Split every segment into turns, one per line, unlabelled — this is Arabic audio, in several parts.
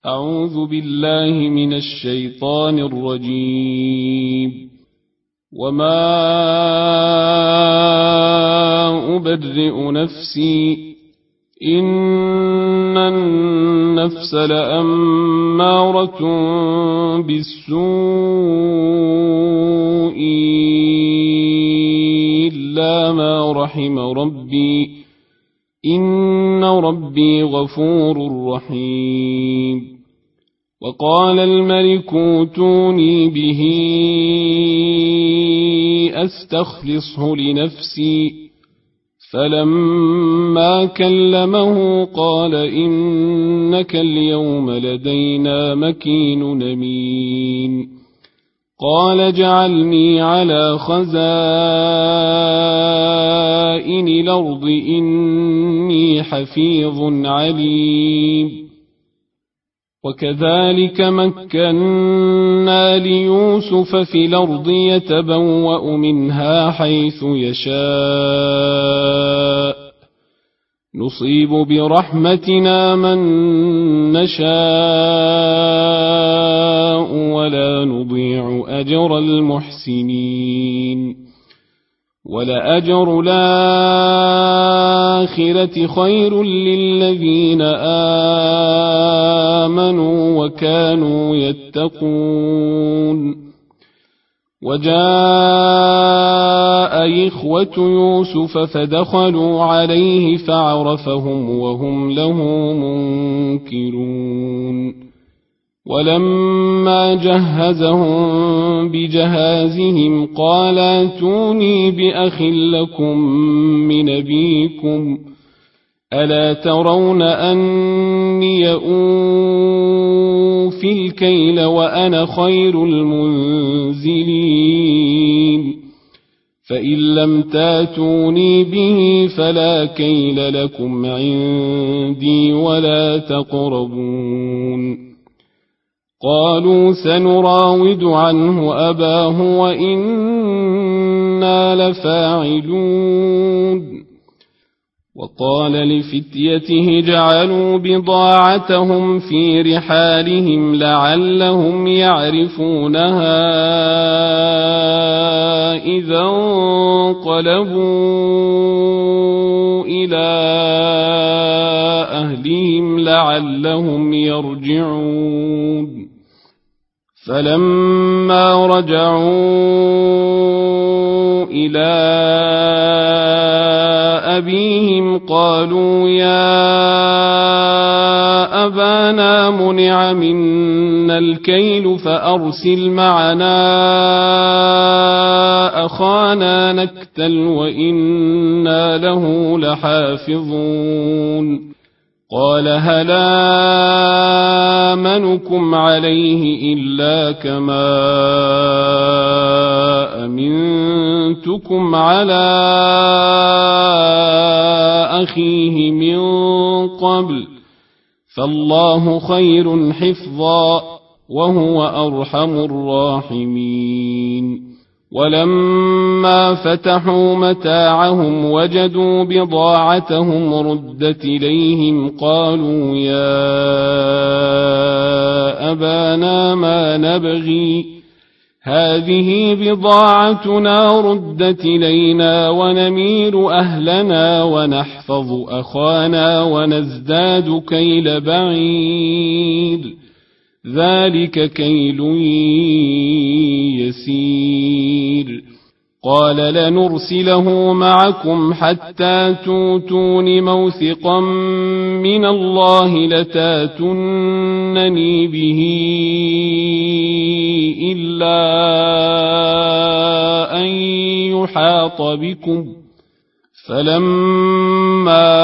أعوذ بالله من الشيطان الرجيم. وما أبرئ نفسي إن النفس لأمارة بالسوء إلا ما رحم ربي إن ربي غفور رحيم. وقال الملك اوتوني به أستخلصه لنفسي فلما كلمه قال إنك اليوم لدينا مكين أمين. قال اجعلني على خزائن الأرض إني حفيظ عليم. وكذلك مكنا ليوسف في الأرض يتبوأ منها حيث يشاء نصيب برحمتنا من نشاء ولا نضيع أجر المحسنين. ولأجر الآخرة خير للذين آمنوا وكانوا يتقون. وجاء إخوة يوسف فدخلوا عليه فعرفهم وهم له منكرون. ولما جهزهم بجهازهم قال ائتوني بأخ لكم من أبيكم ألا ترون أني أوفي الكيل وأنا خير المنزلين. فإن لم تاتوني به فلا كيل لكم عندي ولا تقربون. قالوا سنراود عنه أباه وإنا لفاعلون. وقال لفتيته اجعلوا بضاعتهم في رحالهم لعلهم يعرفونها إذا انقلبوا إلى أهلهم لعلهم يرجعون. فلما رجعوا إلى أبيهم قالوا يا أبانا منع منا الكيل فأرسل معنا أخانا نكتل وإنا له لحافظون. قال هل آمنكم عليه إلا كما أمنتكم على أخيه من قبل فالله خير حفظا وهو أرحم الراحمين. ولما فتحوا متاعهم وجدوا بضاعتهم ردت إليهم قالوا يا أبانا ما نبغي هذه بضاعتنا ردت إلينا ونمير أهلنا ونحفظ أخانا ونزداد كيل بعير ذلك كيل يسير. قال لنرسله معكم حتى توتون موثقا من الله لتاتونني به إلا أن يحاط بكم. فلما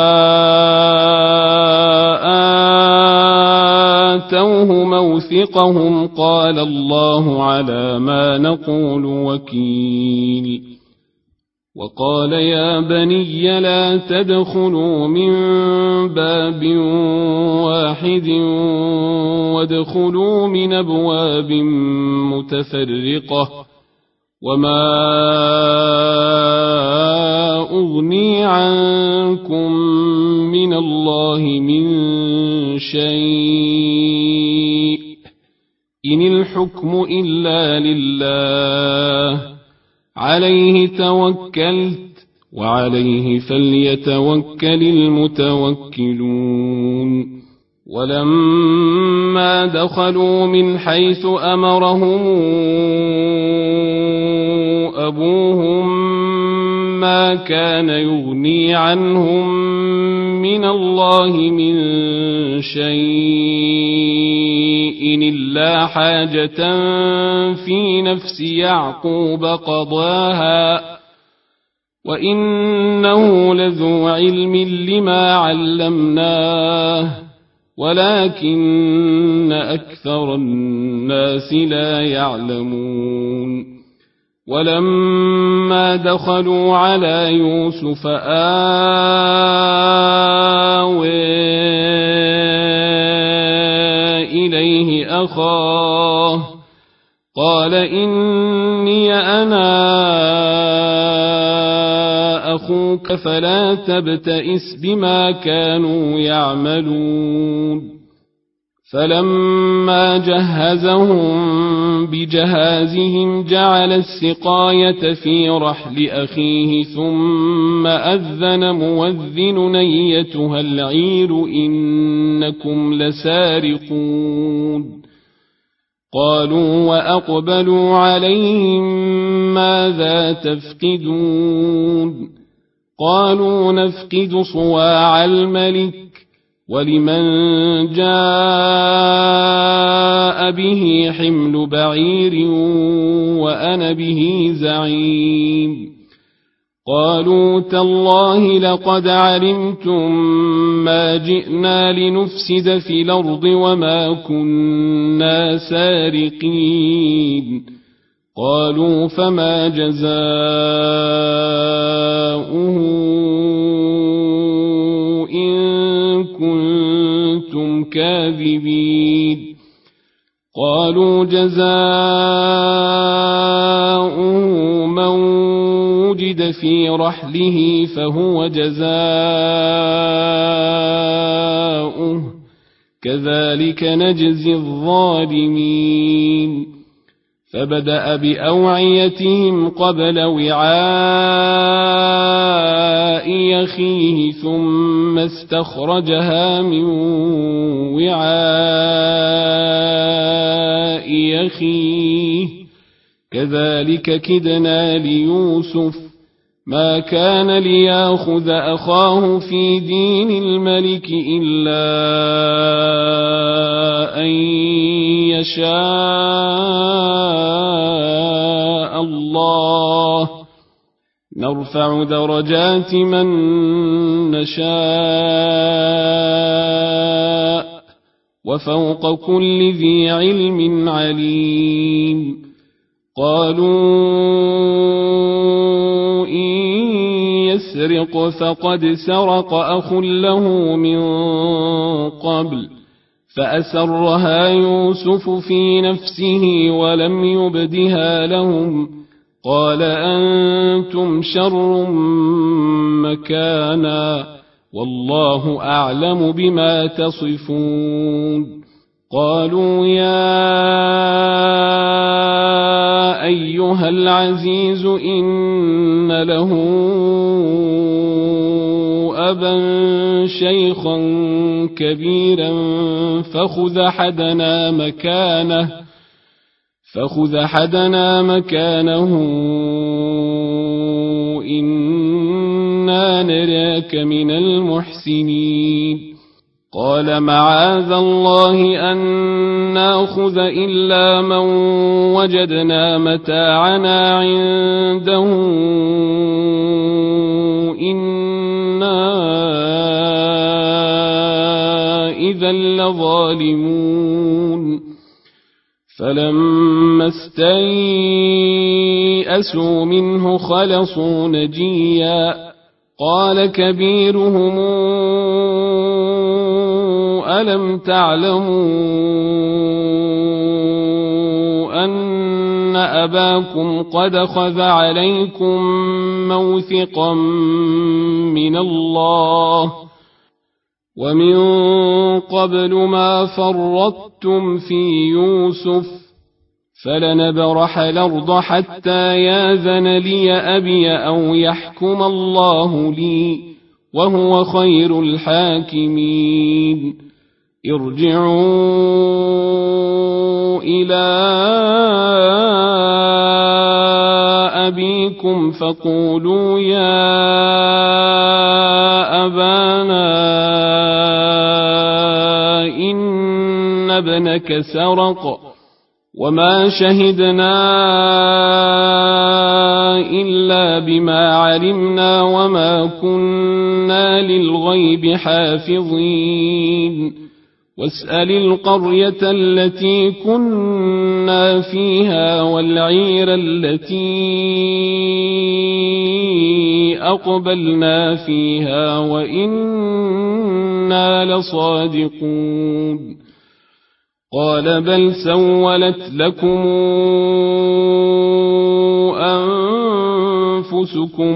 آتوه موثقهم قال الله على ما نقول وكيل. وقال يا بني لا تدخلوا من باب واحد وادخلوا من أبواب متفرقة وما أغني عنكم من الله من شيء إن الحكم إلا لله عليه توكلت وعليه فليتوكل المتوكلون ولما دخلوا من حيث أمرهم أبوهم ما كان يغني عنهم من الله من شيء إلا حاجة في نفس يعقوب قضاها وإنه لذو علم لما علمناه ولكن أكثر الناس لا يعلمون ولما دخلوا على يوسف آوى إليه أخاه قال إني أنا أخوك فلا تبتئس بما كانوا يعملون فلما جهزهم بجهازهم جعل السقاية في رحل أخيه ثم أذن مؤذن أيتها العير إنكم لسارقون قالوا وأقبلوا عليهم ماذا تفقدون قالوا نفقد صواع الملك ولمن جاء به حمل بعير وأنا به زعيم قالوا تالله لقد علمتم ما جئنا لنفسد في الأرض وما كنا سارقين قالوا فما جزاؤه إن كنتم كاذبين قالوا جزاؤه من وجد في رحله فهو جزاؤه كذلك نجزي الظالمين فبدأ بأوعيتهم قبل وعاء أخيه ثم استخرجها من وعاء أخيه كذلك كدنا ليوسف ما كان ليأخذ أخاه في دين الملك إلا أن يشاء الله نرفع درجات من نشاء وفوق كل ذي علم عليم قالوا إن يسرق فقد سرق أخ له من قبل فأسرها يوسف في نفسه ولم يبدها لهم قال أنتم شر مكانا والله أعلم بما تصفون قالوا يا أيها العزيز إن له أبا شيخا كبيرا فخذ أحدنا مكانه إنا نراك من المحسنين قال معاذ الله أن نأخذ إلا من وجدنا متاعنا عنده إنا إذا لظالمون فلما استيئسوا منه خلصوا نجيا قال كبيرهم ألم تعلموا أن أباكم قد أخذ عليكم موثقا من الله ومن قبل ما فرطتم في يوسف فلنبرح الأرض حتى ياذن لي أبي أو يحكم الله لي وهو خير الحاكمين ارجعوا إلى أبيكم فقولوا يا أبانا إن ابنك سرق وما شهدنا إلا بما علمنا وما كنا للغيب حافظين واسأل القرية التي كنا فيها والعير التي أقبلنا فيها وإنا لصادقون قال بل سولت لكم أنفسكم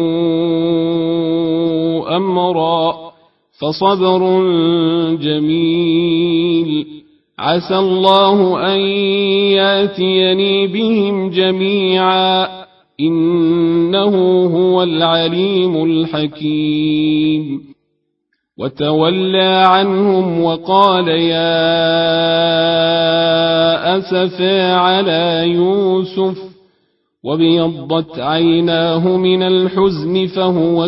أمرا فصبر جميل عسى الله أن ياتيني بهم جميعا إنه هو العليم الحكيم وتولى عنهم وقال يا أسفى على يوسف وابيضت عيناه من الحزن فهو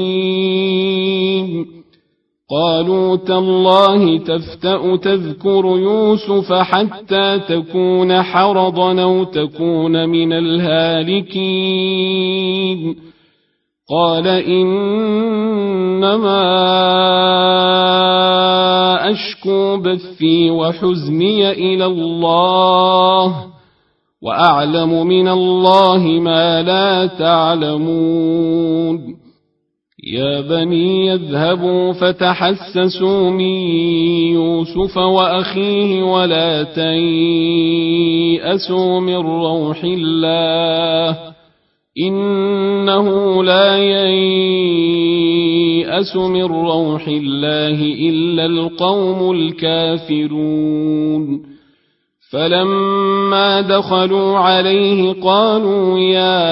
كظيم قالوا تالله تفتأ تذكر يوسف حتى تكون حرضا أو تكون من الهالكين قال إنما أشكو بثي وحزني إلى الله وأعلم من الله ما لا تعلمون يا بني يذهبوا فتحسسوا من يوسف وأخيه ولا تيأسوا من روح الله إنه لا ييأس من روح الله إلا القوم الكافرون فلما دخلوا عليه قالوا يا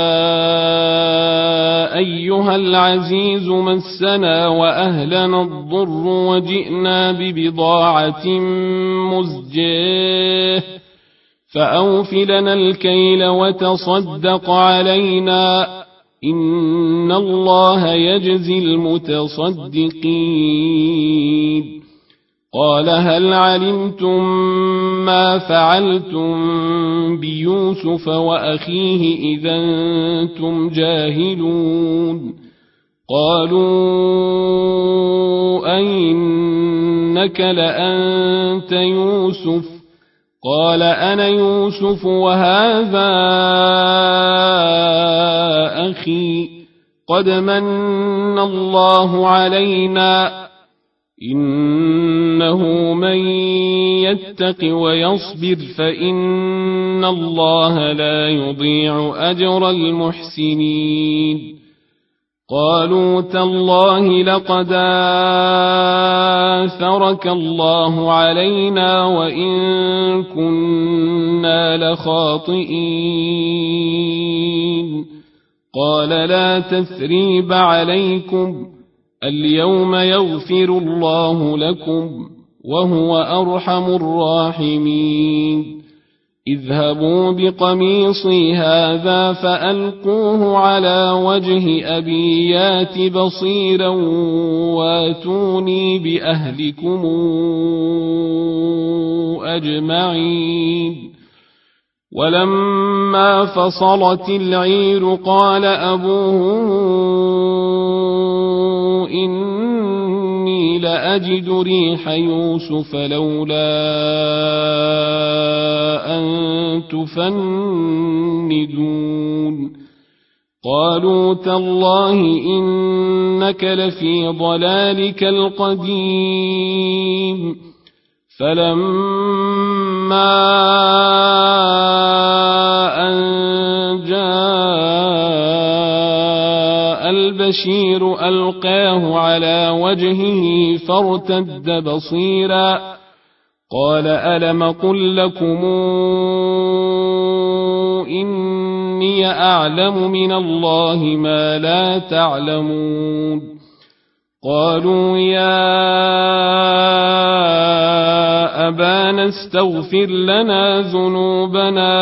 أيها العزيز مسنا وأهلنا الضر وجئنا ببضاعة مزجاة فأوف لنا الكيل وتصدق علينا إن الله يجزي المتصدقين قال هل علمتم ما فعلتم بيوسف وأخيه إذا أنتم جاهلون قالوا أئنك لأنت يوسف قال أنا يوسف وهذا أخي قد من الله علينا إنه من يتق ويصبر فإن الله لا يضيع أجر المحسنين قالوا تالله لقد آثرك الله علينا وإن كنا لخاطئين قال لا تثريب عليكم اليوم يغفر الله لكم وهو أرحم الراحمين اذهبوا بقميصي هذا فألقوه على وجه أبي يات بصيرا واتوني بأهلكم أجمعين ولما فصلت العير قال أبوهم إني لأجد ريح يوسف لولا أن تفندون قالوا تالله إنك لفي ضلالك القديم فلما أن جاء البشير ألقاه على وجهه فارتد بصيرا قال ألم قل لكم إني أعلم من الله ما لا تعلمون قالوا يا أبانا استغفر لنا ذنوبنا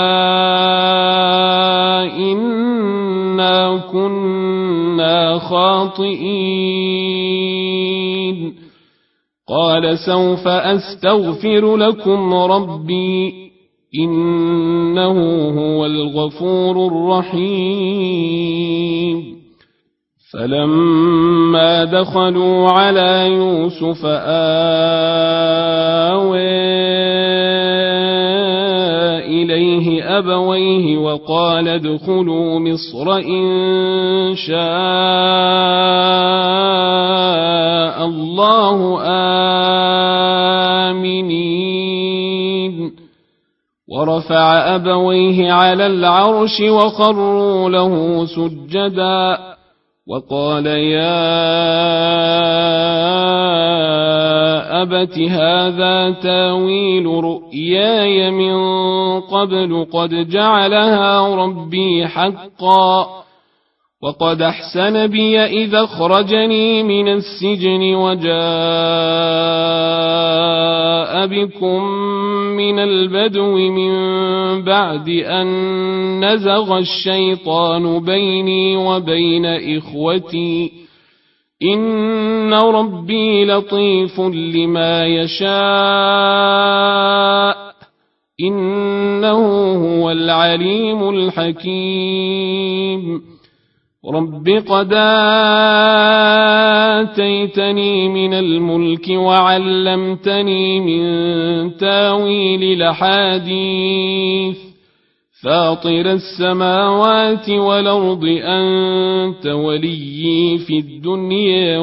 إنا كنا خاطئين قال سوف أستغفر لكم ربي إنه هو الغفور الرحيم فلما دخلوا على يوسف آوى إليه أبويه وقال ادخلوا مصر إن شاء الله آمنين ورفع أبويه على العرش وخروا له سجدا وقال يا أبت هذا تاويل رؤياي من قبل قد جعلها ربي حقا وقد أحسن بي إذا أخرجني من السجن وجاء بكم من البدو من بعد أن نزغ الشيطان بيني وبين إخوتي إن ربي لطيف لما يشاء إنه هو العليم الحكيم رب قد آتيتني من الملك وعلمتني من تاويل الأحاديث فاطر السماوات والأرض أنت وليي في الدنيا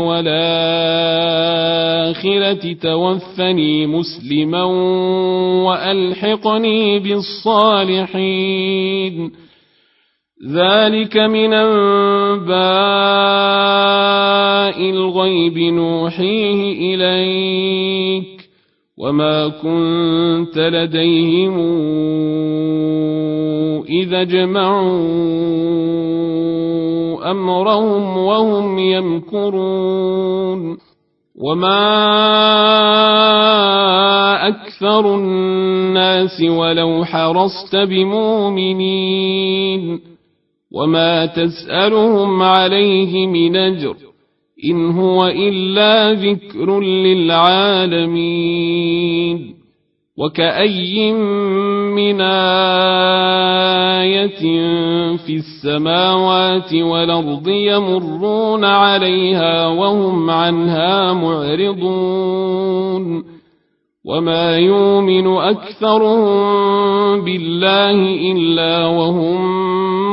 والآخرة توفني مسلما وألحقني بالصالحين ذلك من أنباء الغيب نوحيه إليك وما كنت لديهم إذا جمعوا أمرهم وهم يمكرون وما أكثر الناس ولو حرصت بمؤمنين وما تسألهم عليه من أجر إن هو إلا ذكر للعالمين وكأي من آية في السماوات والأرض يمرون عليها وهم عنها معرضون وما يؤمن أكثرهم بالله إلا وهم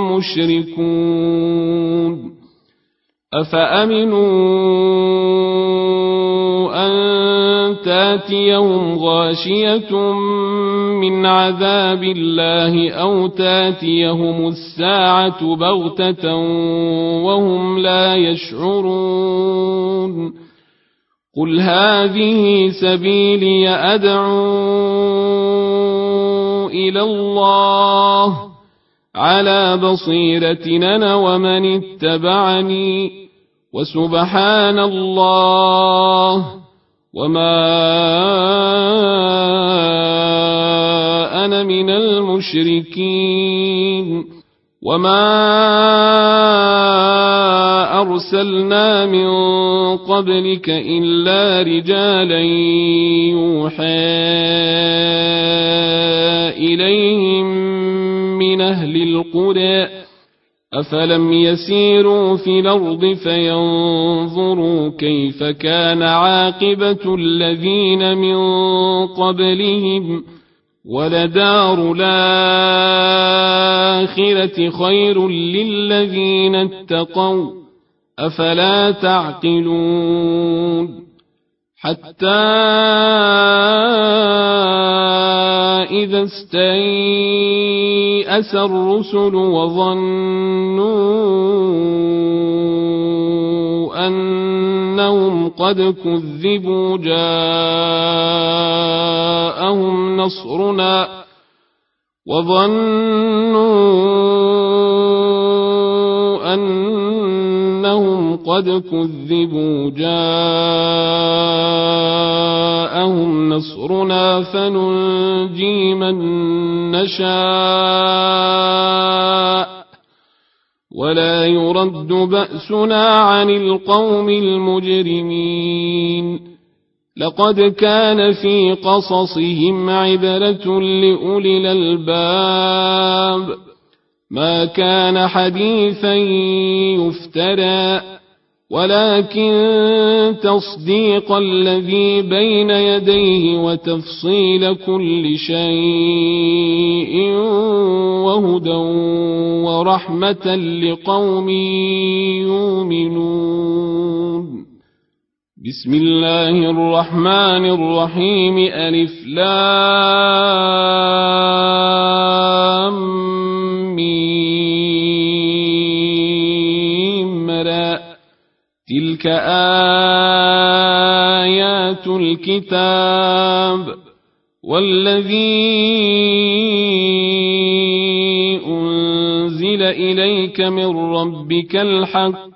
مشركون أفأمنوا أن تاتيهم غاشية من عذاب الله أو تاتيهم الساعة بغتة وهم لا يشعرون قل هذه سبيلي أدعو إلى الله على بصيرة أنا ومن اتبعني وسبحان الله وما أنا من المشركين وما أرسلنا من قبلك إلا رجالا يوحى إليهم من أهل القرى أفلم يسيروا في الأرض فينظروا كيف كان عاقبة الذين من قبلهم ولدار الآخرة خير للذين اتقوا أفلا تعقلون حتى إذا استيأس الرسل وظنوا قد كذبوا جاءهم نصرنا وظنوا أنهم قد كذبوا جاءهم نصرنا فننجي من نشاء ولا يرد بأسنا عن القوم المجرمين لقد كان في قصصهم عبرة لأولي الألباب ما كان حديثا يفترى ولكن تصديق الذي بين يديه وتفصيل كل شيء وهدى ورحمة لقوم يؤمنون بسم الله الرحمن الرحيم ألف لام ميم را تلك آيات الكتاب والذي أنزل إليك من ربك الحق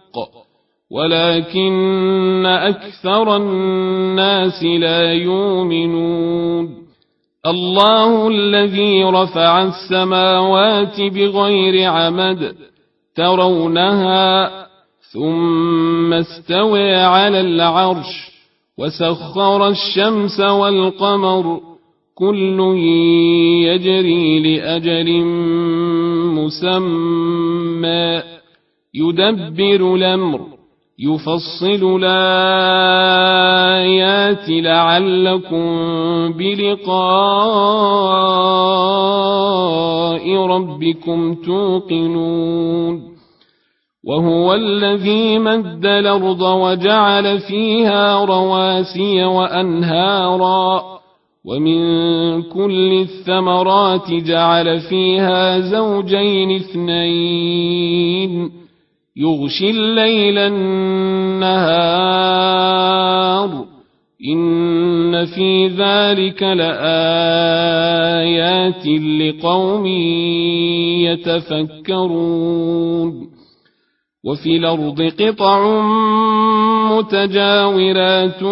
ولكن أكثر الناس لا يؤمنون الله الذي رفع السماوات بغير عمد ترونها ثم استوى على العرش وسخر الشمس والقمر كل يجري لأجل مسمى يدبر الأمر يفصل الآيات لعلكم بلقاء ربكم توقنون وهو الذي مد الأرض وجعل فيها رواسي وأنهارا ومن كل الثمرات جعل فيها زوجين اثنين يغشي الليل النهار إن في ذلك لآيات لقوم يتفكرون وفي الأرض قطع متجاورات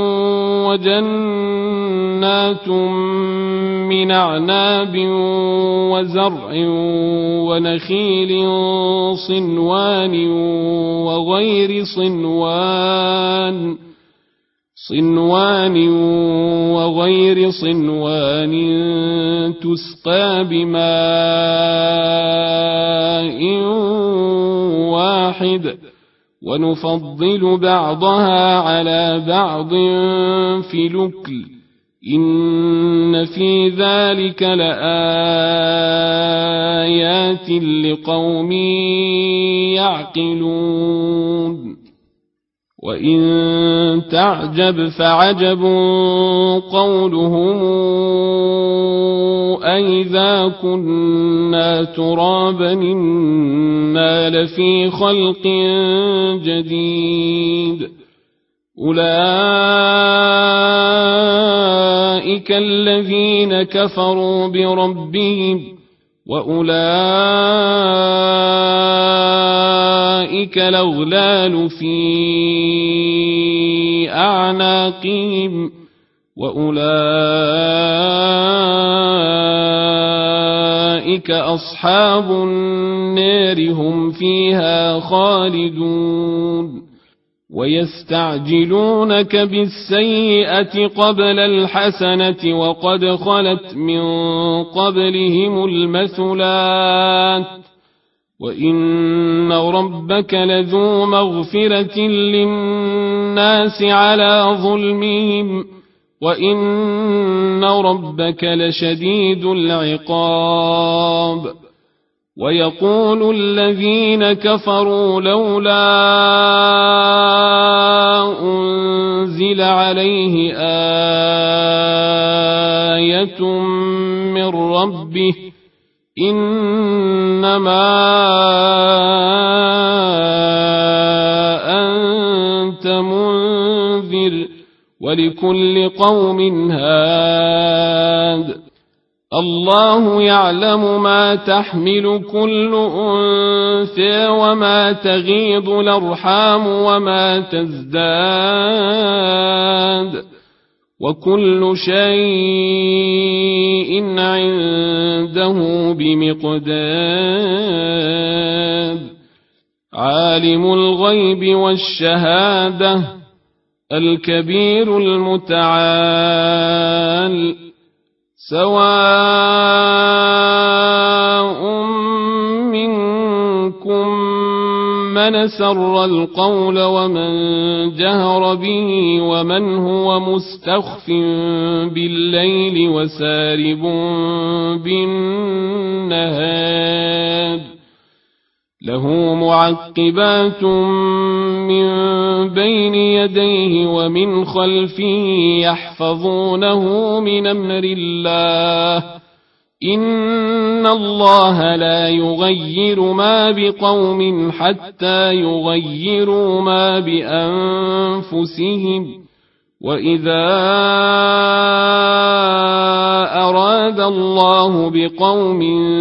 وجنات من أعناب وزرع ونخيل صنوان وغير صنوان تسقى بماء واحد ونفضل بعضها على بعض في الأكل إن في ذلك لآيات لقوم يعقلون وإن تعجب فعجب قولهم أئذا كنا ترابا إنا لفي خلق جديد أولئك الذين كفروا بربهم وأولئك الأغلال في أعناقهم وأولئك أصحاب النار هم فيها خالدون ويستعجلونك بالسيئة قبل الحسنة وقد خلت من قبلهم المثلات وإن ربك لذو مغفرة للناس على ظلمهم وإن ربك لشديد العقاب ويقول الذين كفروا لولا أنزل عليه آية من ربه إنما أنت منذر ولكل قوم هاد الله يعلم ما تحمل كل أنثى وما تغيض الأرحام وما تزداد وكل شيء عنده بمقدار عالم الغيب والشهادة الكبير المتعال سواء منكم من سر القول ومن جهر به ومن هو مستخف بالليل وسارب بالنهار له معقبات من بين يديه ومن خلفه يحفظونه من أمر الله إن الله لا يغير ما بقوم حتى يغيروا ما بأنفسهم وإذا أراد الله بقوم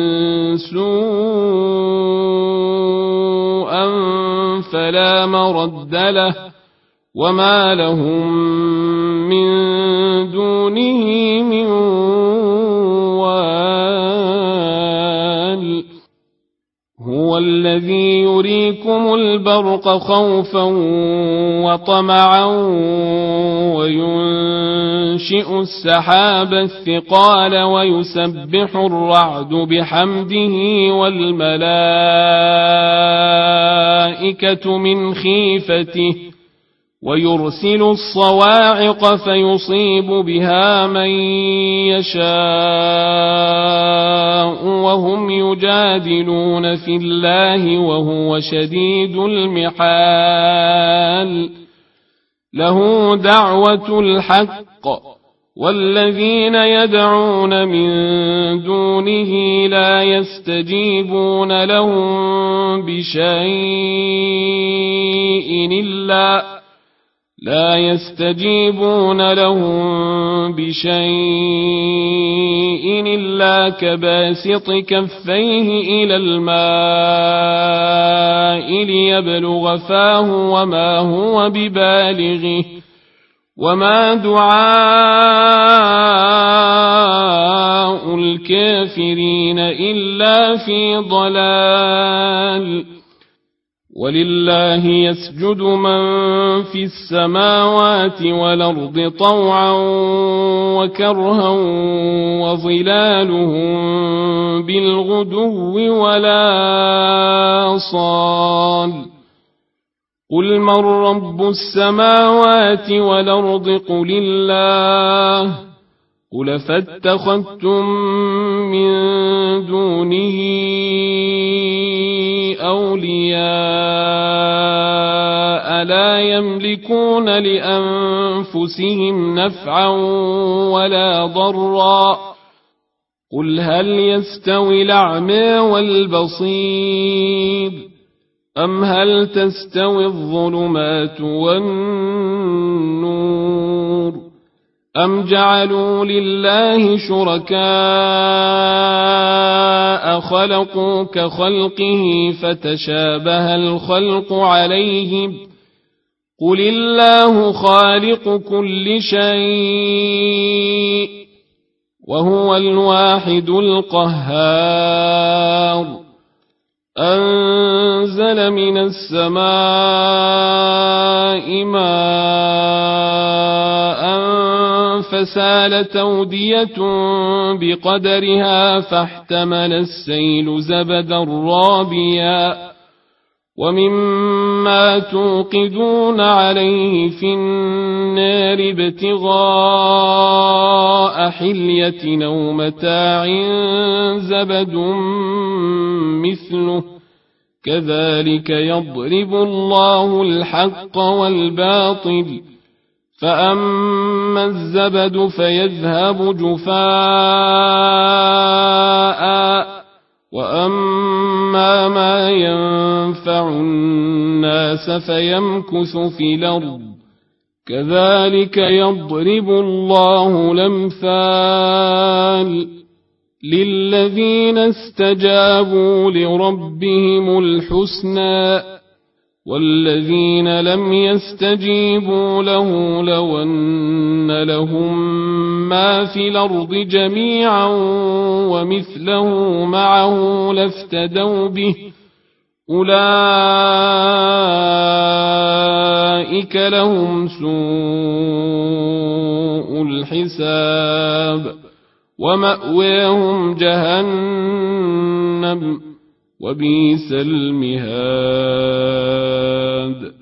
سوءا فلا مرد له وما لهم من دونه من وال هو الذي يريكم البرق خوفا وطمعا وينشئ السحاب الثقال ويسبح الرعد بحمده والملائكة من خيفته ويرسل الصواعق فيصيب بها من يشاء وهم يجادلون في الله وهو شديد المحال له دعوة الحق والذين يدعون من دونه لا يستجيبون لهم بشيء إلا كباسط كفيه إلى الماء ليبلغ فاه وما هو ببالغه وما دعاء الكافرين إلا في ضلال ولله يسجد من في السماوات والأرض طوعا وكرها وظلالهم بالغدو ولا صال قل من رب السماوات والأرض قل الله قل فاتخذتم من دونه أولياء لا يملكون لأنفسهم نفعا ولا ضرا قل هل يستوي الأعمى والبصير أم هل تستوي الظلمات والنور أم جعلوا لله شركاء خلقوا كخلقه فتشابه الخلق عليهم قل الله خالق كل شيء وهو الواحد القهار أنزل من السماء ماء فسالت أودية بقدرها فاحتمل السيل زبدا رابيا ومما توقدون عليه في النار ابتغاء حلية أو متاع زبد مثله كذلك يضرب الله الحق والباطل فأما الزبد فيذهب جفاء وأما ما ينفع الناس فيمكث في الأرض كذلك يضرب الله الأمثال للذين استجابوا لربهم الحسنى والذين لم يستجيبوا له لو أن لهم ما في الأرض جميعا ومثله معه لافتدوا به أولئك لهم سوء الحساب ومأواهم جهنم وبئس المهاد